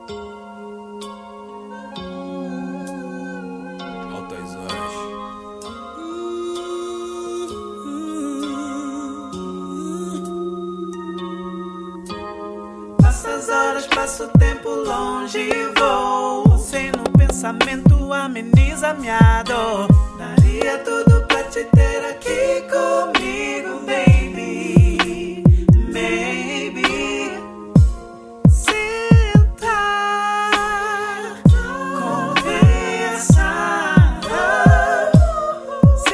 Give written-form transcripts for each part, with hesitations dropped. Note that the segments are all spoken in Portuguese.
Altas horas. Passa as horas, passo o tempo longe e vou. Sem no pensamento ameniza minha dor. Daria tudo pra te ter aqui comigo, baby, baby. Sentar, conversar, se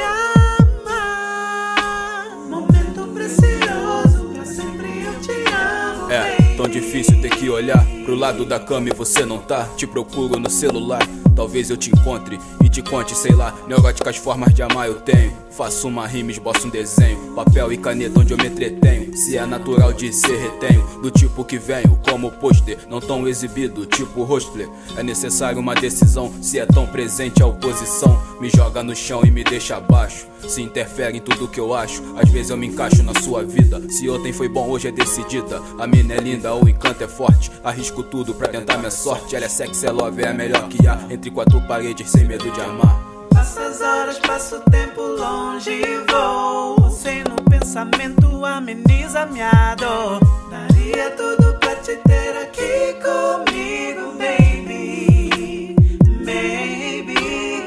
amar. Momento precioso, pra sempre eu te amo, baby. Tão difícil ter que olhar pro lado da cama e você não tá. Te procuro no celular, talvez eu te encontre e te conte, sei lá. Neuróticas formas de amar eu tenho. Faço uma rima, esboço um desenho, papel e caneta onde eu me entretenho. Se é natural de ser, retenho. Do tipo que venho, como pôster, não tão exibido, tipo hostler. É necessário uma decisão, se é tão presente a oposição. Me joga no chão e me deixa abaixo. Se interfere em tudo que eu acho, às vezes eu me encaixo na sua vida. Se ontem foi bom, hoje é decidida. A mina é linda, o encanto é forte. Arrisco tudo pra tentar minha sorte. Ela é sexy, é love, é a melhor que há. Entre quatro paredes, sem medo de amar. Passa as horas, passo o tempo longe e vou. Sem no pensamento ameniza minha dor. Daria tudo pra te ter aqui comigo, baby, baby.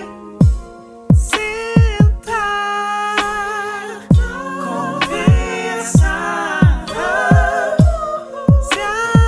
Sentar, conversar, se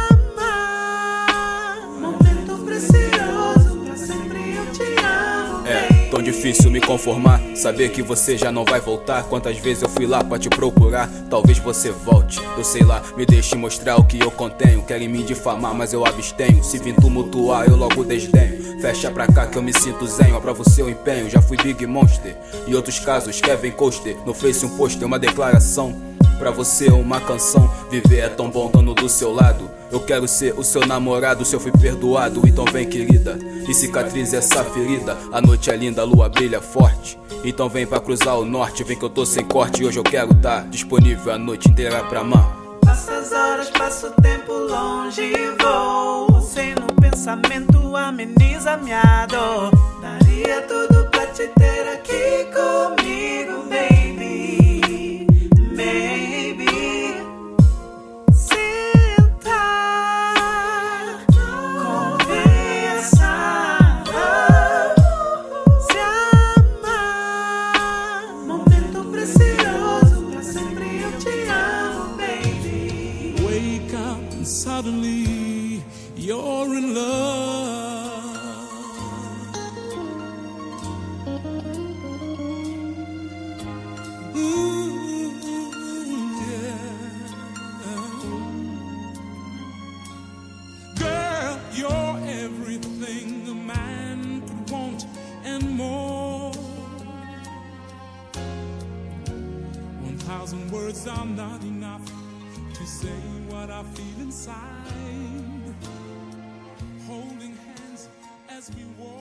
amar. Momento precioso, pra sempre eu te amo, baby. Tão difícil me conformar, saber que você já não vai voltar. Quantas vezes eu fui lá pra te procurar, talvez você volte. Eu sei lá, me deixe mostrar o que eu contenho. Querem me difamar, mas eu abstenho. Se vim tumultuar, eu logo desdenho. Fecha pra cá que eu me sinto zen, ó, pra você eu empenho. Já fui Big Monster, em outros casos Kevin Coaster. No Face um pôster, uma declaração. Pra você uma canção, viver é tão bom dando do seu lado. Eu quero ser o seu namorado, se eu fui perdoado, então vem querida. E cicatriza essa ferida, a noite é linda, a lua brilha forte. Então vem pra cruzar o norte, vem que eu tô sem corte. Hoje eu quero tá disponível a noite inteira pra amar. Passa as horas, passo o tempo longe e vou. Sem no pensamento ameniza minha dor. Daria tudo pra te ter aqui comigo, baby, baby. Sentar, conversar, se amar. Momento precioso, pra sempre eu te amo, baby. Wake up and suddenly you're in love. Girl, you're everything a man could want and more. 1,000 words are not enough to say what I feel inside. Holding hands as we walk.